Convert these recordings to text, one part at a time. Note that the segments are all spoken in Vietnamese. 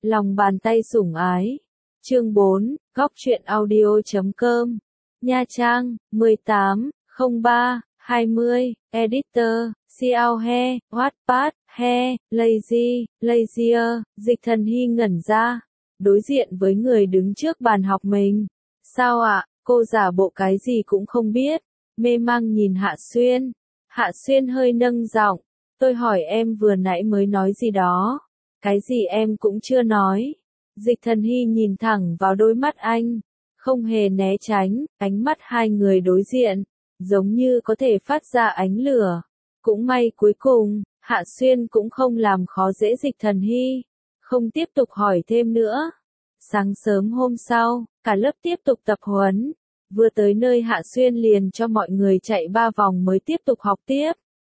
Lòng bàn tay sủng ái. Chương 4, góc truyện audio.com. Nha Trang, 18/03/20, Editor, Xiao He, Wattpad, He, Lazier, Dịch Thần Hy ngẩn ra, đối diện với người đứng trước bàn học mình. Sao ạ, cô giả bộ cái gì cũng không biết, mê mang nhìn Hạ Xuyên. Hạ Xuyên hơi nâng giọng, tôi hỏi em vừa nãy mới nói gì đó, cái gì em cũng chưa nói. Dịch Thần Hy nhìn thẳng vào đôi mắt anh, không hề né tránh, ánh mắt hai người đối diện, giống như có thể phát ra ánh lửa. Cũng may cuối cùng, Hạ Xuyên cũng không làm khó dễ Dịch Thần Hy, không tiếp tục hỏi thêm nữa. Sáng sớm hôm sau, cả lớp tiếp tục tập huấn. Vừa tới nơi Hạ Xuyên liền cho mọi người chạy 3 vòng mới tiếp tục học tiếp.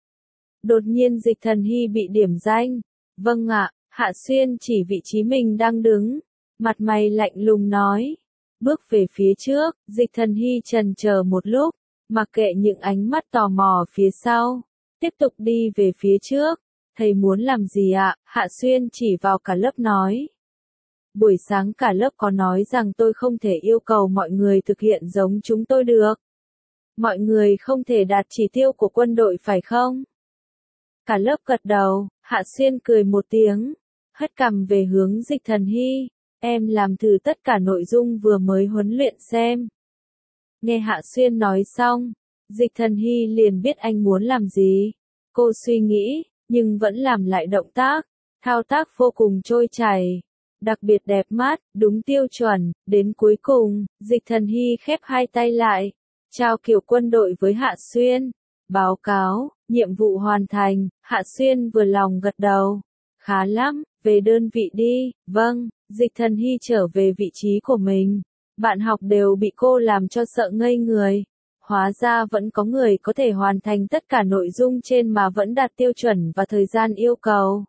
Đột nhiên Dịch Thần Hy bị điểm danh. Vâng ạ, Hạ Xuyên chỉ vị trí mình đang đứng, mặt mày lạnh lùng nói. Bước về phía trước, Dịch Thần Hy chần chờ một lúc, mặc kệ những ánh mắt tò mò phía sau, tiếp tục đi về phía trước. Thầy muốn làm gì ạ? Hạ Xuyên chỉ vào cả lớp nói. Buổi sáng cả lớp có nói rằng tôi không thể yêu cầu mọi người thực hiện giống chúng tôi được. Mọi người không thể đạt chỉ tiêu của quân đội phải không? Cả lớp gật đầu, Hạ Xuyên cười một tiếng, hất cằm về hướng Dịch Thần Hy. Em làm thử tất cả nội dung vừa mới huấn luyện xem. Nghe Hạ Xuyên nói xong, Dịch Thần Hy liền biết anh muốn làm gì. Cô suy nghĩ, nhưng vẫn làm lại động tác, thao tác vô cùng trôi chảy, đặc biệt đẹp mắt, đúng tiêu chuẩn. Đến cuối cùng, Dịch Thần Hy khép hai tay lại, trao kiểu quân đội với Hạ Xuyên. Báo cáo, nhiệm vụ hoàn thành. Hạ Xuyên vừa lòng gật đầu. Khá lắm, về đơn vị đi. Vâng. Dịch Thần Hy trở về vị trí của mình. Bạn học đều bị cô làm cho sợ ngây người. Hóa ra vẫn có người có thể hoàn thành tất cả nội dung trên mà vẫn đạt tiêu chuẩn và thời gian yêu cầu.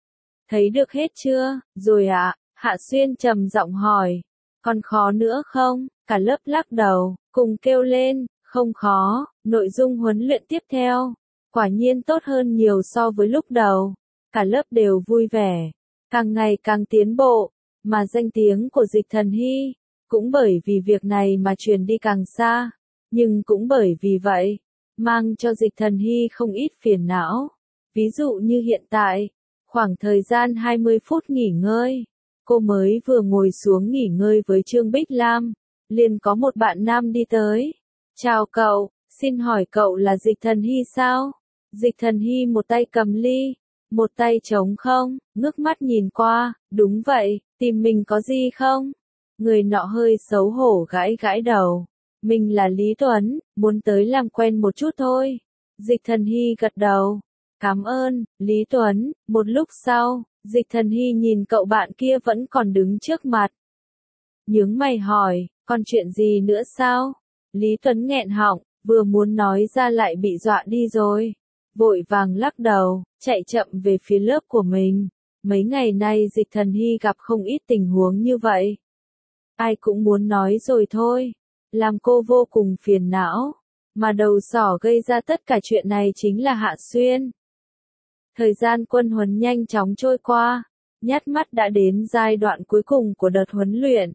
Thấy được hết chưa? Rồi ạ. Hạ Xuyên trầm giọng hỏi. Còn khó nữa không? Cả lớp lắc đầu, cùng kêu lên. Không khó, nội dung huấn luyện tiếp theo. Quả nhiên tốt hơn nhiều so với lúc đầu. Cả lớp đều vui vẻ. Càng ngày càng tiến bộ. Mà danh tiếng của Dịch Thần Hy, cũng bởi vì việc này mà truyền đi càng xa. Nhưng cũng bởi vì vậy, mang cho Dịch Thần Hy không ít phiền não. Ví dụ như hiện tại, khoảng thời gian 20 phút nghỉ ngơi, cô mới vừa ngồi xuống nghỉ ngơi với Trương Bích Lam, liền có một bạn nam đi tới. Chào cậu, xin hỏi cậu là Dịch Thần Hy sao? Dịch Thần Hy một tay cầm ly, một tay trống không, ngước mắt nhìn qua, đúng vậy, tìm mình có gì không? Người nọ hơi xấu hổ gãi gãi đầu. Mình là Lý Tuấn, muốn tới làm quen một chút thôi. Dịch Thần Hy gật đầu. Cảm ơn, Lý Tuấn. Một lúc sau, Dịch Thần Hy nhìn cậu bạn kia vẫn còn đứng trước mặt. Nhướng mày hỏi, còn chuyện gì nữa sao? Lý Tuấn nghẹn họng, vừa muốn nói ra lại bị dọa đi rồi. Vội vàng lắc đầu, chạy chậm về phía lớp của mình. Mấy ngày nay Dịch Thần Hy gặp không ít tình huống như vậy. Ai cũng muốn nói rồi thôi. Làm cô vô cùng phiền não. Mà đầu sỏ gây ra tất cả chuyện này chính là Hạ Xuyên. Thời gian quân huấn nhanh chóng trôi qua. Nhát mắt đã đến giai đoạn cuối cùng của đợt huấn luyện.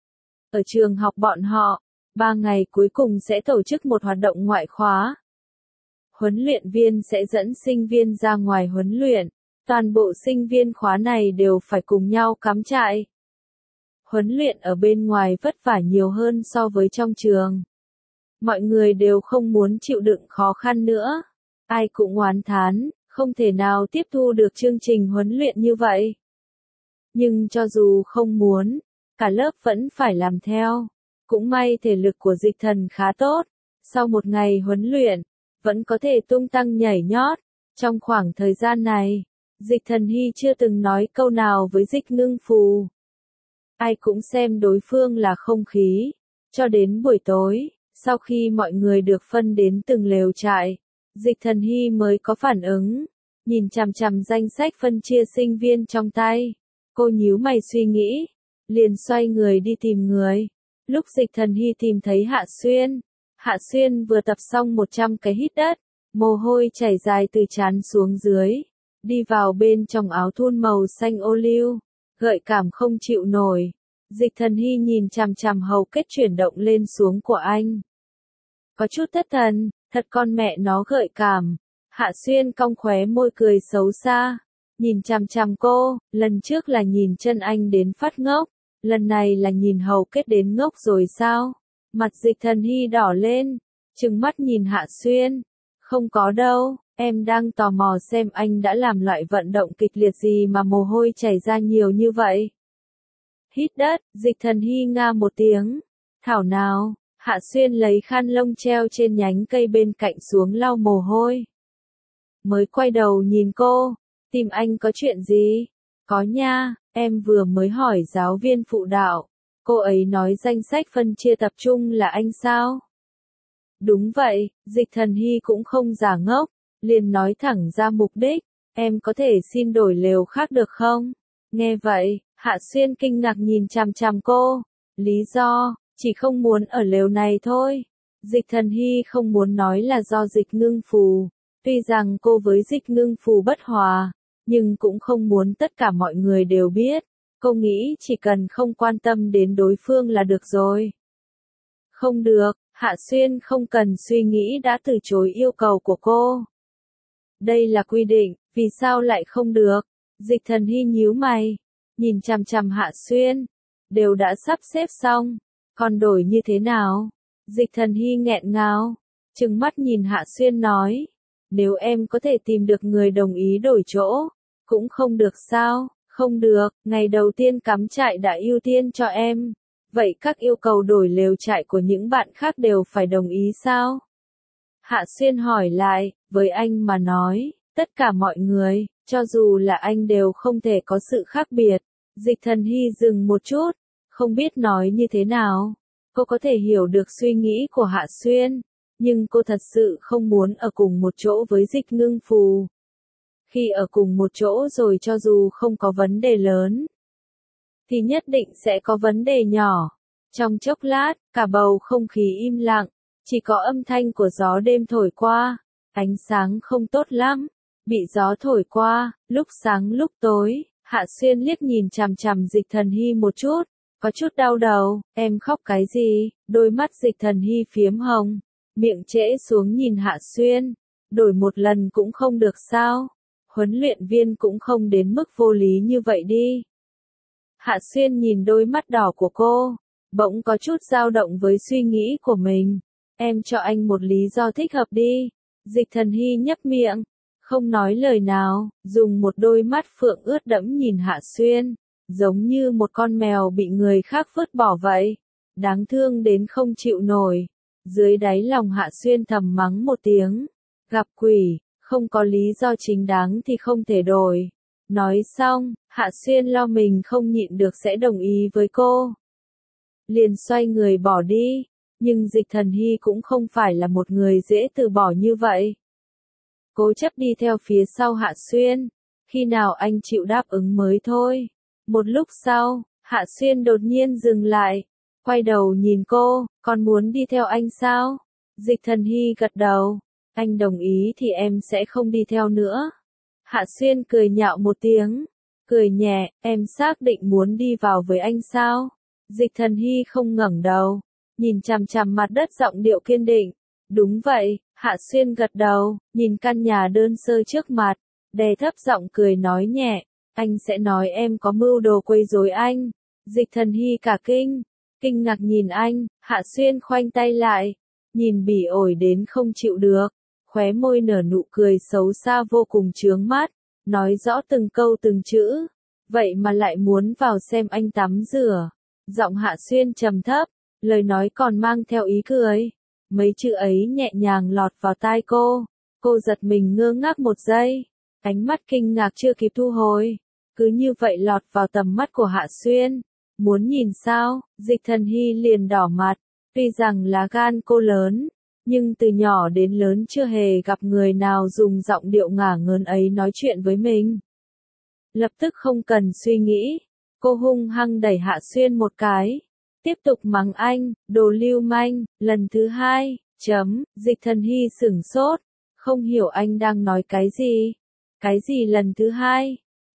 Ở trường học bọn họ, 3 ngày cuối cùng sẽ tổ chức một hoạt động ngoại khóa. Huấn luyện viên sẽ dẫn sinh viên ra ngoài huấn luyện. Toàn bộ sinh viên khóa này đều phải cùng nhau cắm trại. Huấn luyện ở bên ngoài vất vả nhiều hơn so với trong trường. Mọi người đều không muốn chịu đựng khó khăn nữa. Ai cũng oán thán, không thể nào tiếp thu được chương trình huấn luyện như vậy. Nhưng cho dù không muốn, cả lớp vẫn phải làm theo. Cũng may thể lực của Dịch Thần khá tốt. Sau một ngày huấn luyện, vẫn có thể tung tăng nhảy nhót. Trong khoảng thời gian này, Dịch Thần Hy chưa từng nói câu nào với Dịch Ngưng Phù. Ai cũng xem đối phương là không khí. Cho đến buổi tối, sau khi mọi người được phân đến từng lều trại, Dịch Thần Hy mới có phản ứng. Nhìn chằm chằm danh sách phân chia sinh viên trong tay. Cô nhíu mày suy nghĩ. Liền xoay người đi tìm người. Lúc Dịch Thần Hy tìm thấy Hạ Xuyên. Hạ Xuyên vừa tập xong 100 cái hít đất. Mồ hôi chảy dài từ trán xuống dưới. Đi vào bên trong áo thun màu xanh ô liu. gợi cảm không chịu nổi. Dịch Thần Hy nhìn chằm chằm hầu kết chuyển động lên xuống của anh. Có chút thất thần, thật con mẹ nó gợi cảm. Hạ Xuyên cong khóe môi cười xấu xa. Nhìn chằm chằm cô, lần trước là nhìn chân anh đến phát ngốc. Lần này là nhìn hầu kết đến ngốc rồi sao? Mặt Dịch Thần Hy đỏ lên, trừng mắt nhìn Hạ Xuyên. Không có đâu, em đang tò mò xem anh đã làm loại vận động kịch liệt gì mà mồ hôi chảy ra nhiều như vậy. Hít đất, Dịch Thần Hy nga một tiếng. Thảo nào, Hạ Xuyên lấy khăn lông treo trên nhánh cây bên cạnh xuống lau mồ hôi. Mới quay đầu nhìn cô, tìm anh có chuyện gì? Có nha, em vừa mới hỏi giáo viên phụ đạo. Cô ấy nói danh sách phân chia tập trung là anh sao? Đúng vậy, Dịch Thần Hy cũng không giả ngốc, liền nói thẳng ra mục đích. Em có thể xin đổi lều khác được không? Nghe vậy, Hạ Xuyên kinh ngạc nhìn chằm chằm cô. Lý do, chỉ không muốn ở lều này thôi. Dịch Thần Hy không muốn nói là do Dịch Ngưng Phù. Tuy rằng cô với Dịch Ngưng Phù bất hòa, nhưng cũng không muốn tất cả mọi người đều biết. Cô nghĩ chỉ cần không quan tâm đến đối phương là được rồi. Không được, Hạ Xuyên không cần suy nghĩ đã từ chối yêu cầu của cô. Đây là quy định, vì sao lại không được? Dịch Thần Hy nhíu mày, nhìn chằm chằm Hạ Xuyên. Đều đã sắp xếp xong, còn đổi như thế nào? Dịch Thần Hy nghẹn ngào, trừng mắt nhìn Hạ Xuyên nói. Nếu em có thể tìm được người đồng ý đổi chỗ, cũng không được sao? Không được, ngày đầu tiên cắm trại đã ưu tiên cho em. Vậy các yêu cầu đổi lều trại của những bạn khác đều phải đồng ý sao? Hạ Xuyên hỏi lại, với anh mà nói, tất cả mọi người, cho dù là anh đều không thể có sự khác biệt. Dịch Thần Hy dừng một chút, không biết nói như thế nào. Cô có thể hiểu được suy nghĩ của Hạ Xuyên, nhưng cô thật sự không muốn ở cùng một chỗ với Dịch Ngưng Phù. Khi ở cùng một chỗ rồi cho dù không có vấn đề lớn, thì nhất định sẽ có vấn đề nhỏ. Trong chốc lát, cả bầu không khí im lặng, chỉ có âm thanh của gió đêm thổi qua, ánh sáng không tốt lắm, bị gió thổi qua, lúc sáng lúc tối. Hạ Xuyên liếc nhìn chằm chằm Dịch Thần Hy một chút, có chút đau đầu. Em khóc cái gì? Đôi mắt Dịch Thần Hy phiếm hồng, miệng trễ xuống nhìn Hạ Xuyên. Đổi một lần cũng không được sao? Huấn luyện viên cũng không đến mức vô lý như vậy đi. Hạ Xuyên nhìn đôi mắt đỏ của cô, bỗng có chút dao động với suy nghĩ của mình. Em cho anh một lý do thích hợp đi. Dịch Thần Hy nhấp miệng, không nói lời nào, dùng một đôi mắt phượng ướt đẫm nhìn Hạ Xuyên, giống như một con mèo bị người khác vứt bỏ vậy. Đáng thương đến không chịu nổi. Dưới đáy lòng Hạ Xuyên thầm mắng một tiếng. Gặp quỷ, không có lý do chính đáng thì không thể đổi. Nói xong, Hạ Xuyên lo mình không nhịn được sẽ đồng ý với cô. Liền xoay người bỏ đi, nhưng Dịch Thần Hy cũng không phải là một người dễ từ bỏ như vậy. Cố chấp đi theo phía sau Hạ Xuyên, khi nào anh chịu đáp ứng mới thôi. Một lúc sau, Hạ Xuyên đột nhiên dừng lại, quay đầu nhìn cô, còn muốn đi theo anh sao? Dịch Thần Hy gật đầu, anh đồng ý thì em sẽ không đi theo nữa. Hạ Xuyên cười nhạo một tiếng, cười nhẹ, em xác định muốn đi vào với anh sao? Dịch Thần Hy không ngẩng đầu, nhìn chằm chằm mặt đất giọng điệu kiên định. Đúng vậy, Hạ Xuyên gật đầu, nhìn căn nhà đơn sơ trước mặt, đè thấp giọng cười nói nhẹ, anh sẽ nói em có mưu đồ quấy rối anh. Dịch Thần Hy cả kinh ngạc nhìn anh. Hạ Xuyên khoanh tay lại, nhìn bỉ ổi đến không chịu được, khóe môi nở nụ cười xấu xa vô cùng chướng mắt, nói rõ từng câu từng chữ, vậy mà lại muốn vào xem anh tắm rửa. Giọng Hạ Xuyên trầm thấp, lời nói còn mang theo ý cười. Mấy chữ ấy nhẹ nhàng lọt vào tai cô giật mình ngơ ngác một giây, ánh mắt kinh ngạc chưa kịp thu hồi, cứ như vậy lọt vào tầm mắt của Hạ Xuyên. Muốn nhìn sao? Dịch Thần Hy liền đỏ mặt, tuy rằng lá gan cô lớn, nhưng từ nhỏ đến lớn chưa hề gặp người nào dùng giọng điệu ngả ngớn ấy nói chuyện với mình. Lập tức không cần suy nghĩ, cô hung hăng đẩy Hạ Xuyên một cái, tiếp tục mắng anh, đồ lưu manh. Lần thứ hai, Dịch Thần Hy sửng sốt, không hiểu anh đang nói cái gì. Cái gì lần thứ hai?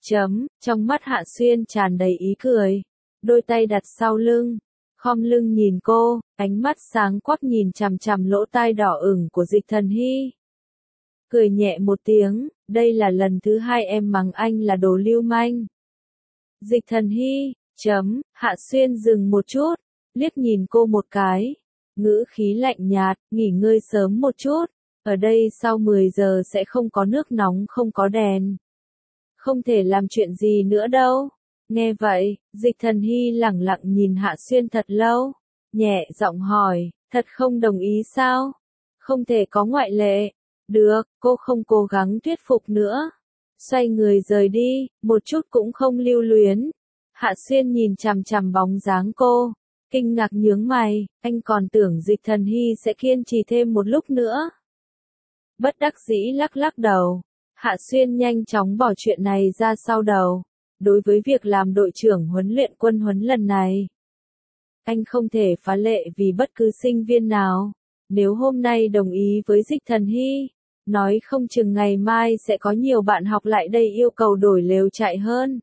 Trong mắt Hạ Xuyên tràn đầy ý cười. Đôi tay đặt sau lưng. Khom lưng nhìn cô, ánh mắt sáng quắc nhìn chằm chằm lỗ tai đỏ ửng của Dịch Thần Hy. Cười nhẹ một tiếng, đây là lần thứ hai em mắng anh là đồ lưu manh. Dịch Thần Hy, Hạ Xuyên dừng một chút, liếc nhìn cô một cái. Ngữ khí lạnh nhạt, nghỉ ngơi sớm một chút. Ở đây sau 10 giờ sẽ không có nước nóng không có đèn. Không thể làm chuyện gì nữa đâu. Nghe vậy, Dịch Thần Hy lẳng lặng nhìn Hạ Xuyên thật lâu. Nhẹ giọng hỏi, thật không đồng ý sao? Không thể có ngoại lệ. Được, cô không cố gắng thuyết phục nữa. Xoay người rời đi, một chút cũng không lưu luyến. Hạ Xuyên nhìn chằm chằm bóng dáng cô. Kinh ngạc nhướng mày, anh còn tưởng Dịch Thần Hy sẽ kiên trì thêm một lúc nữa. Bất đắc dĩ lắc lắc đầu. Hạ Xuyên nhanh chóng bỏ chuyện này ra sau đầu. Đối với việc làm đội trưởng huấn luyện quân huấn lần này, anh không thể phá lệ vì bất cứ sinh viên nào. Nếu hôm nay đồng ý với Dịch Thần Hy, nói không chừng ngày mai sẽ có nhiều bạn học lại đây yêu cầu đổi lều trại hơn.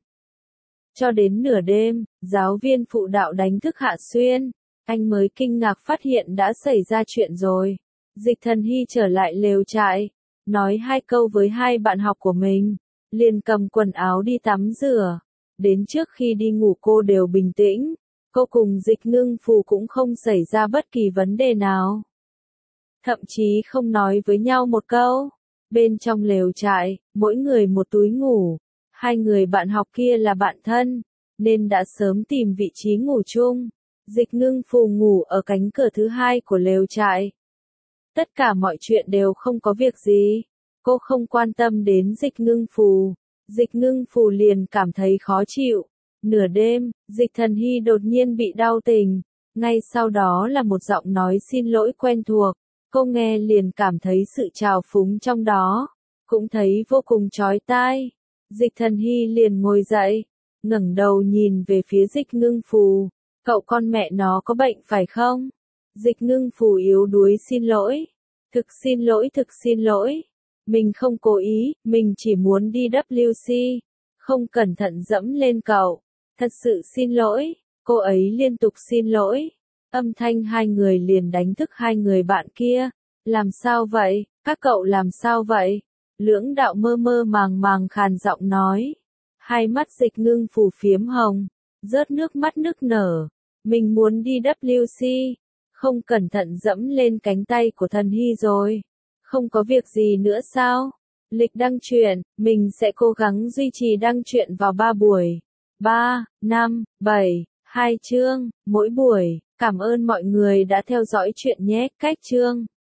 Cho đến nửa đêm, giáo viên phụ đạo đánh thức Hạ Xuyên, anh mới kinh ngạc phát hiện đã xảy ra chuyện rồi. Dịch Thần Hy trở lại lều trại, nói 2 câu với 2 bạn học của mình, liền cầm quần áo đi tắm rửa. Đến trước khi đi ngủ cô đều bình tĩnh, cô cùng Dịch Ngưng Phù cũng không xảy ra bất kỳ vấn đề nào. Thậm chí không nói với nhau một câu. Bên trong lều trại, mỗi người một túi ngủ. 2 người bạn học kia là bạn thân, nên đã sớm tìm vị trí ngủ chung. Dịch Ngưng Phù ngủ ở cánh cửa thứ 2 của lều trại. Tất cả mọi chuyện đều không có việc gì. Cô không quan tâm đến Dịch Ngưng Phù. Dịch Ngưng Phù liền cảm thấy khó chịu. Nửa đêm, Dịch Thần Hy đột nhiên bị đau tình. Ngay sau đó là một giọng nói xin lỗi quen thuộc. Cô nghe liền cảm thấy sự trào phúng trong đó. Cũng thấy vô cùng chói tai. Dịch Thần Hy liền ngồi dậy. Ngẩng đầu nhìn về phía Dịch Ngưng Phù. Cậu con mẹ nó có bệnh phải không? Dịch Ngưng Phù yếu đuối xin lỗi. Thực xin lỗi. Mình không cố ý, mình chỉ muốn đi WC. Không cẩn thận dẫm lên cậu. Thật sự xin lỗi. Cô ấy liên tục xin lỗi. Âm thanh 2 người liền đánh thức 2 người bạn kia. Làm sao vậy? Các cậu làm sao vậy? Lưỡng đạo mơ mơ màng màng khàn giọng nói. 2 mắt Dịch Ngưng Phù phiếm hồng. Rớt nước mắt nức nở. Mình muốn đi WC. Không cẩn thận dẫm lên cánh tay của Thần Hy rồi. Không có việc gì nữa sao? Lịch đăng truyện, mình sẽ cố gắng duy trì đăng truyện vào 3 buổi. 3, 5, 7, 2 chương, mỗi buổi. Cảm ơn mọi người đã theo dõi chuyện nhé. Cách chương.